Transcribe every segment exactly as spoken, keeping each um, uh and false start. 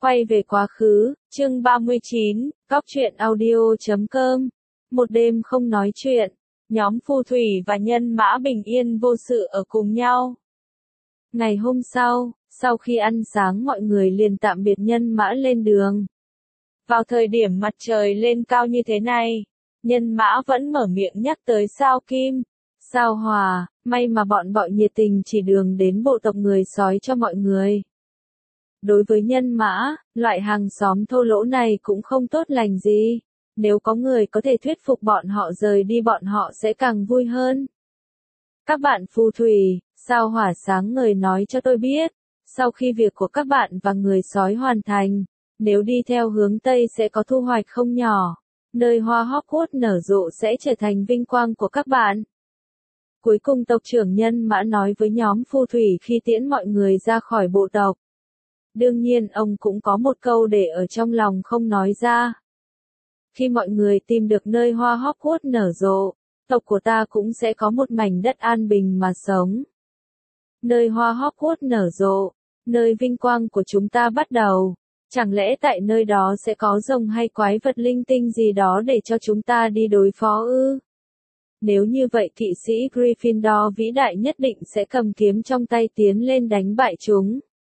Quay về quá khứ, chương ba mươi chín, góc truyện audio chấm com. Một đêm không nói chuyện, nhóm phù thủy và nhân mã bình yên vô sự ở cùng nhau. Ngày hôm sau, sau khi ăn sáng mọi người liền tạm biệt nhân mã lên đường. Vào thời điểm mặt trời lên cao như thế này, nhân mã vẫn mở miệng nhắc tới Sao Kim, Sao Hòa, may mà bọn bọi nhiệt tình chỉ đường đến bộ tộc người sói cho mọi người. Đối với nhân mã, loại hàng xóm thô lỗ này cũng không tốt lành gì. Nếu có người có thể thuyết phục bọn họ rời đi bọn họ sẽ càng vui hơn. Các bạn phù thủy, Sao Hỏa sáng ngời nói cho tôi biết, sau khi việc của các bạn và người sói hoàn thành, nếu đi theo hướng Tây sẽ có thu hoạch không nhỏ. Nơi hoa Hogwarts nở rộ sẽ trở thành vinh quang của các bạn. Cuối cùng tộc trưởng nhân mã nói với nhóm phù thủy khi tiễn mọi người ra khỏi bộ tộc. Đương nhiên ông cũng có một câu để ở trong lòng không nói ra. Khi mọi người tìm được nơi hoa Hogwarts nở rộ, tộc của ta cũng sẽ có một mảnh đất an bình mà sống. Nơi hoa Hogwarts nở rộ, nơi vinh quang của chúng ta bắt đầu. Chẳng lẽ tại nơi đó sẽ có rồng hay quái vật linh tinh gì đó để cho chúng ta đi đối phó ư? Nếu như vậy kỵ sĩ Gryffindor vĩ đại nhất định sẽ cầm kiếm trong tay tiến lên đánh bại chúng.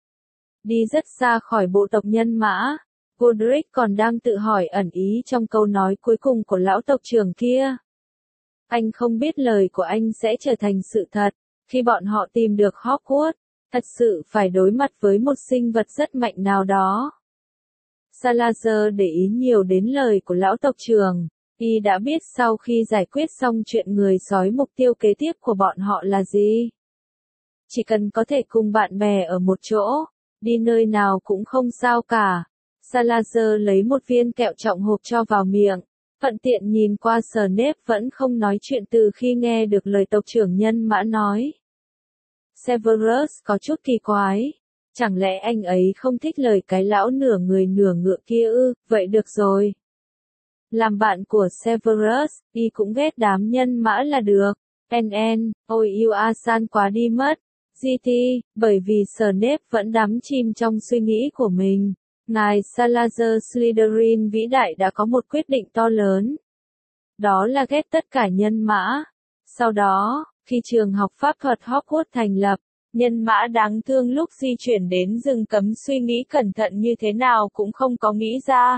Đi rất xa khỏi bộ tộc nhân mã, Godric còn đang tự hỏi ẩn ý trong câu nói cuối cùng của lão tộc trưởng kia. Anh không biết lời của anh sẽ trở thành sự thật, khi bọn họ tìm được Hogwarts, thật sự phải đối mặt với một sinh vật rất mạnh nào đó. Salazar để ý nhiều đến lời của lão tộc trưởng, y đã biết sau khi giải quyết xong chuyện người sói mục tiêu kế tiếp của bọn họ là gì. Chỉ cần có thể cùng bạn bè ở một chỗ, đi nơi nào cũng không sao cả. Salazar lấy một viên kẹo trọng hộp cho vào miệng, thuận tiện nhìn qua Snape vẫn không nói chuyện từ khi nghe được lời tộc trưởng nhân mã nói. Severus có chút kỳ quái, chẳng lẽ anh ấy không thích lời cái lão nửa người nửa ngựa kia ư? Vậy được rồi. Làm bạn của Severus, y cũng ghét đám nhân mã là được. En en, ôi yêu Asan quá đi mất. giê tê, bởi vì Snape vẫn đắm chìm trong suy nghĩ của mình. Ngài Salazar Slytherin vĩ đại đã có một quyết định to lớn. Đó là ghét tất cả nhân mã. Sau đó, khi trường học pháp thuật Hogwarts thành lập, nhân mã đáng thương lúc di chuyển đến rừng cấm suy nghĩ cẩn thận như thế nào cũng không có nghĩ ra.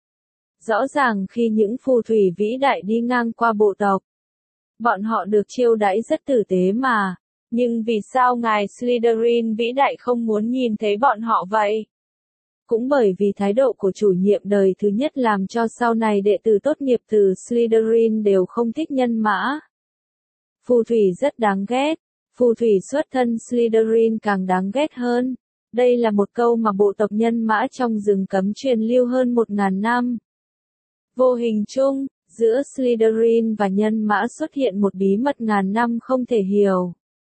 Rõ ràng khi những phù thủy vĩ đại đi ngang qua bộ tộc, bọn họ được chiêu đãi rất tử tế mà. Nhưng vì sao ngài Slytherin vĩ đại không muốn nhìn thấy bọn họ vậy? Cũng bởi vì thái độ của chủ nhiệm đời thứ nhất làm cho sau này đệ tử tốt nghiệp từ Slytherin đều không thích nhân mã. Phù thủy rất đáng ghét, phù thủy xuất thân Slytherin càng đáng ghét hơn. Đây là một câu mà bộ tộc nhân mã trong rừng cấm truyền lưu hơn một ngàn năm. Vô hình chung, giữa Slytherin và nhân mã xuất hiện một bí mật ngàn năm không thể hiểu.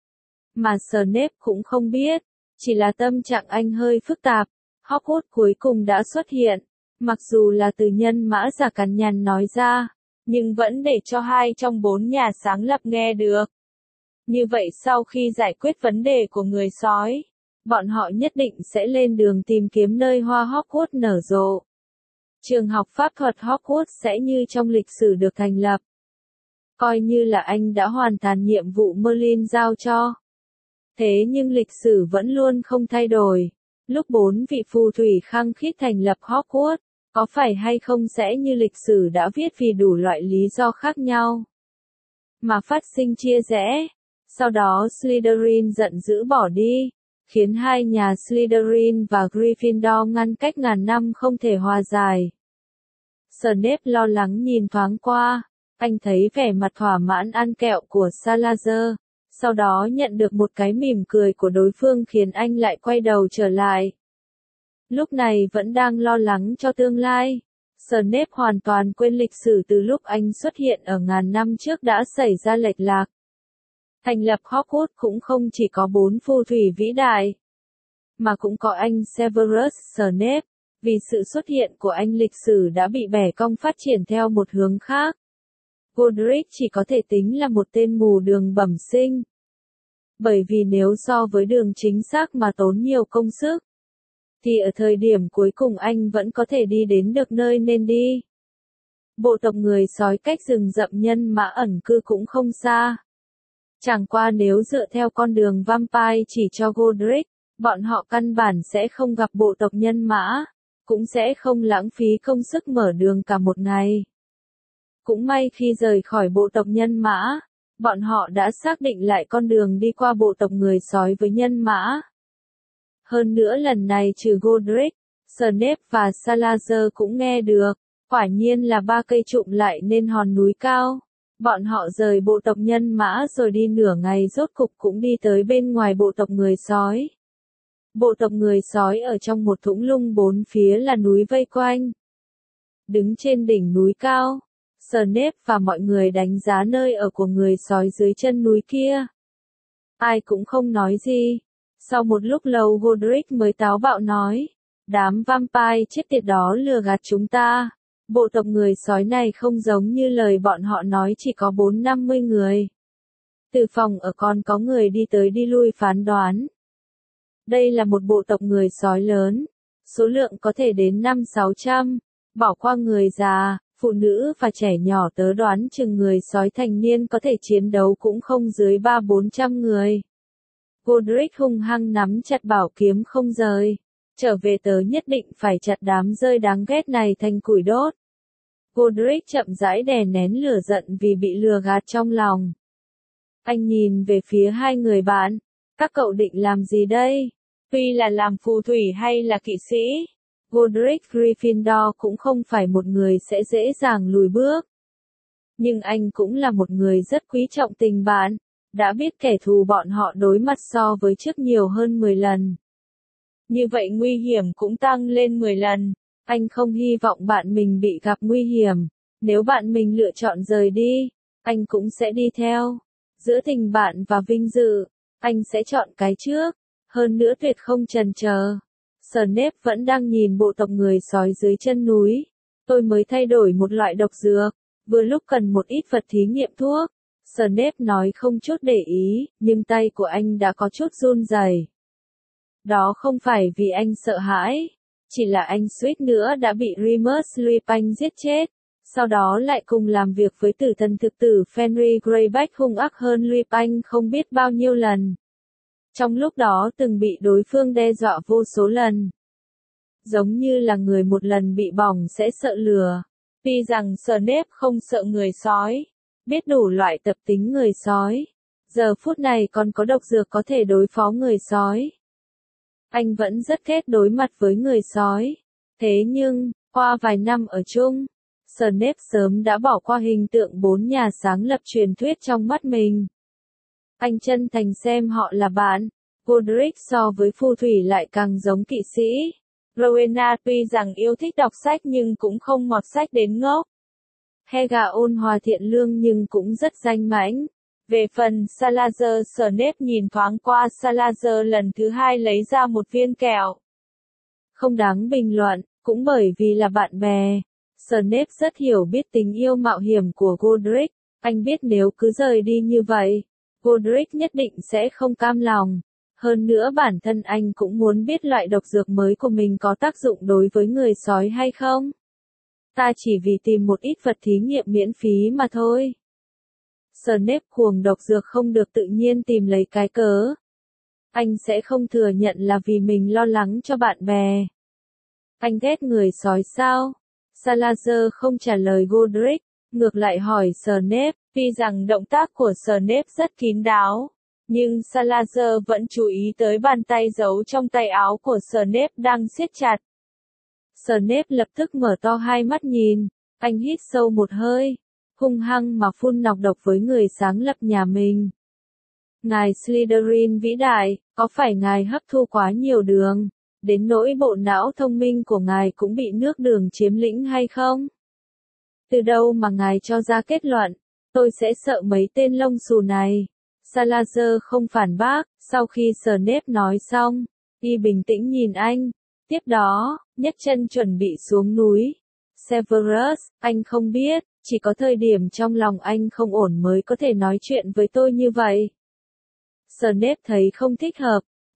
Mà Snape cũng không biết, chỉ là tâm trạng anh hơi phức tạp. Hogwarts cuối cùng đã xuất hiện, mặc dù là từ nhân mã giả cằn nhằn nói ra, nhưng vẫn để cho hai trong bốn nhà sáng lập nghe được. Như vậy sau khi giải quyết vấn đề của người sói, bọn họ nhất định sẽ lên đường tìm kiếm nơi hoa Hogwarts nở rộ. Trường học pháp thuật Hogwarts sẽ như trong lịch sử được thành lập. Coi như là anh đã hoàn thành nhiệm vụ Merlin giao cho. Thế nhưng lịch sử vẫn luôn không thay đổi. Lúc bốn vị phù thủy khăng khít thành lập Hogwarts, có phải hay không sẽ như lịch sử đã viết vì đủ loại lý do khác nhau mà phát sinh chia rẽ. Sau đó Slytherin giận dữ bỏ đi, khiến hai nhà Slytherin và Gryffindor ngăn cách ngàn năm không thể hòa giải. Snape lo lắng nhìn thoáng qua, anh thấy vẻ mặt thỏa mãn ăn kẹo của Salazar. Sau đó nhận được một cái mỉm cười của đối phương khiến anh lại quay đầu trở lại. Lúc này vẫn đang lo lắng cho tương lai. Snape hoàn toàn quên lịch sử từ lúc anh xuất hiện ở ngàn năm trước đã xảy ra lệch lạc. Thành lập Hogwarts cũng không chỉ có bốn phù thủy vĩ đại, mà cũng có anh Severus Snape. Vì sự xuất hiện của anh lịch sử đã bị bẻ cong phát triển theo một hướng khác. Godric chỉ có thể tính là một tên mù đường bẩm sinh. Bởi vì nếu so với đường chính xác mà tốn nhiều công sức, thì ở thời điểm cuối cùng anh vẫn có thể đi đến được nơi nên đi. Bộ tộc người sói cách rừng rậm nhân mã ẩn cư cũng không xa. Chẳng qua nếu dựa theo con đường vampire chỉ cho Godric, bọn họ căn bản sẽ không gặp bộ tộc nhân mã, cũng sẽ không lãng phí công sức mở đường cả một ngày. Cũng may khi rời khỏi bộ tộc nhân mã, bọn họ đã xác định lại con đường đi qua bộ tộc người sói với nhân mã. Hơn nữa lần này trừ Godric, Snape và Salazar cũng nghe được, quả nhiên là ba cây trụm lại nên hòn núi cao. Bọn họ rời bộ tộc nhân mã rồi đi nửa ngày rốt cục cũng đi tới bên ngoài bộ tộc người sói. Bộ tộc người sói ở trong một thung lũng bốn phía là núi vây quanh. Đứng trên đỉnh núi cao, Snape và mọi người đánh giá nơi ở của người sói dưới chân núi kia. Ai cũng không nói gì. Sau một lúc lâu Godric mới táo bạo nói, đám vampire chết tiệt đó lừa gạt chúng ta. Bộ tộc người sói này không giống như lời bọn họ nói chỉ có bốn năm mươi người. Từ phòng ở còn có người đi tới đi lui phán đoán. Đây là một bộ tộc người sói lớn, số lượng có thể đến năm sáu trăm, bỏ qua người già, phụ nữ và trẻ nhỏ tớ đoán chừng người sói thành niên có thể chiến đấu cũng không dưới ba bốn trăm người. Godric hung hăng nắm chặt bảo kiếm không rời. Trở về tớ nhất định phải chặt đám rơi đáng ghét này thành củi đốt. Godric chậm rãi đè nén lửa giận vì bị lừa gạt trong lòng. Anh nhìn về phía hai người bạn. Các cậu định làm gì đây? Tuy là làm phù thủy hay là kỵ sĩ, Godric Gryffindor cũng không phải một người sẽ dễ dàng lùi bước. Nhưng anh cũng là một người rất quý trọng tình bạn, đã biết kẻ thù bọn họ đối mặt so với trước nhiều hơn mười lần. Như vậy nguy hiểm cũng tăng lên mười lần. Anh không hy vọng bạn mình bị gặp nguy hiểm. Nếu bạn mình lựa chọn rời đi, anh cũng sẽ đi theo. Giữa tình bạn và vinh dự, anh sẽ chọn cái trước. Hơn nữa tuyệt không chần chờ. Snape vẫn đang nhìn bộ tộc người sói dưới chân núi. Tôi mới thay đổi một loại độc dược, vừa lúc cần một ít vật thí nghiệm thuốc. Snape nói không chút để ý, nhưng tay của anh đã có chút run rẩy. Đó không phải vì anh sợ hãi, chỉ là anh suýt nữa đã bị Remus Lupin giết chết, sau đó lại cùng làm việc với tử thần thực tử Fenrir Greyback hung ác hơn Lupin không biết bao nhiêu lần. Trong lúc đó từng bị đối phương đe dọa vô số lần. Giống như là người một lần bị bỏng sẽ sợ lửa. Tuy rằng Snape không sợ người sói, biết đủ loại tập tính người sói, giờ phút này còn có độc dược có thể đối phó người sói. Anh vẫn rất ghét đối mặt với người sói. Thế nhưng, qua vài năm ở chung, Snape sớm đã bỏ qua hình tượng bốn nhà sáng lập truyền thuyết trong mắt mình. Anh chân thành xem họ là bạn. Godric so với phù thủy lại càng giống kỵ sĩ. Rowena tuy rằng yêu thích đọc sách nhưng cũng không mọt sách đến ngốc. Helga ôn hòa thiện lương nhưng cũng rất danh mãnh. Về phần Salazar, Snape nhìn thoáng qua Salazar lần thứ hai lấy ra một viên kẹo. Không đáng bình luận, cũng bởi vì là bạn bè. Snape rất hiểu biết tình yêu mạo hiểm của Godric. Anh biết nếu cứ rời đi như vậy, Godric nhất định sẽ không cam lòng. Hơn nữa bản thân anh cũng muốn biết loại độc dược mới của mình có tác dụng đối với người sói hay không. Ta chỉ vì tìm một ít vật thí nghiệm miễn phí mà thôi. Snape cuồng độc dược không được tự nhiên tìm lấy cái cớ. Anh sẽ không thừa nhận là vì mình lo lắng cho bạn bè. Anh ghét người sói sao? Salazar không trả lời Godric, ngược lại hỏi Snape. Tuy rằng động tác của Snape rất kín đáo, nhưng Salazar vẫn chú ý tới bàn tay giấu trong tay áo của Snape đang siết chặt. Snape lập tức mở to hai mắt nhìn, anh hít sâu một hơi, hung hăng mà phun nọc độc với người sáng lập nhà mình. Ngài Slytherin vĩ đại, có phải ngài hấp thu quá nhiều đường, đến nỗi bộ não thông minh của ngài cũng bị nước đường chiếm lĩnh hay không? Từ đâu mà ngài cho ra kết luận, tôi sẽ sợ mấy tên lông xù này? Salazar không phản bác, sau khi Snape nói xong, y bình tĩnh nhìn anh. Tiếp đó, nhấc chân chuẩn bị xuống núi. Severus, anh không biết, chỉ có thời điểm trong lòng anh không ổn mới có thể nói chuyện với tôi như vậy. Snape thấy không thích hợp,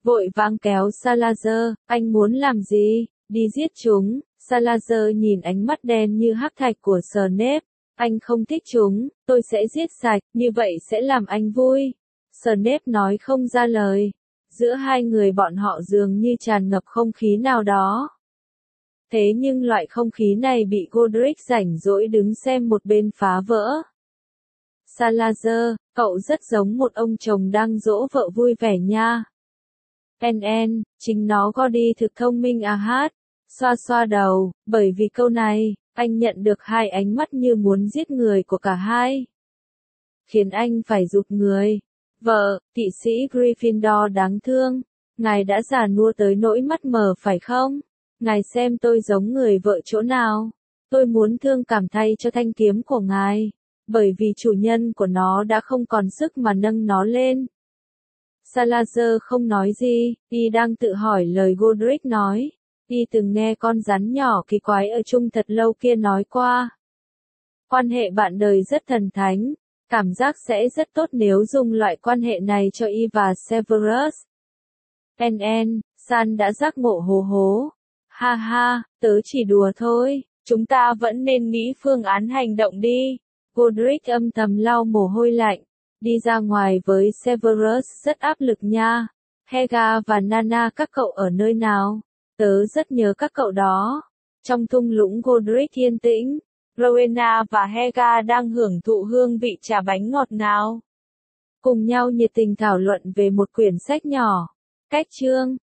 vội vàng kéo Salazar, anh muốn làm gì? Đi giết chúng. Salazar nhìn ánh mắt đen như hắc thạch của Snape. Anh không thích chúng, tôi sẽ giết sạch, như vậy sẽ làm anh vui. Snape nói không ra lời. Giữa hai người bọn họ dường như tràn ngập không khí nào đó. Thế nhưng loại không khí này bị Godric rảnh rỗi đứng xem một bên phá vỡ. Salazar, cậu rất giống một ông chồng đang dỗ vợ vui vẻ nha. En en, chính nó Gordy thực thông minh à hát. Xoa xoa đầu, bởi vì câu này, anh nhận được hai ánh mắt như muốn giết người của cả hai. Khiến anh phải rụt người. Vợ, kỵ sĩ Gryffindor đáng thương. Ngài đã già nua tới nỗi mắt mờ phải không? Ngài xem tôi giống người vợ chỗ nào? Tôi muốn thương cảm thay cho thanh kiếm của ngài. Bởi vì chủ nhân của nó đã không còn sức mà nâng nó lên. Salazar không nói gì, y đang tự hỏi lời Godric nói. Y từng nghe con rắn nhỏ kỳ quái ở chung thật lâu kia nói qua. Quan hệ bạn đời rất thần thánh, cảm giác sẽ rất tốt nếu dùng loại quan hệ này cho y và Severus. En en, San đã giác ngộ hố hố. Ha ha, tớ chỉ đùa thôi, chúng ta vẫn nên nghĩ phương án hành động đi. Godric âm thầm lau mồ hôi lạnh, đi ra ngoài với Severus rất áp lực nha. Helga và Nana các cậu ở nơi nào? Tớ rất nhớ các cậu đó. Trong thung lũng Godric yên tĩnh, Rowena và Helga đang hưởng thụ hương vị trà bánh ngọt ngào. Cùng nhau nhiệt tình thảo luận về một quyển sách nhỏ. Cách chương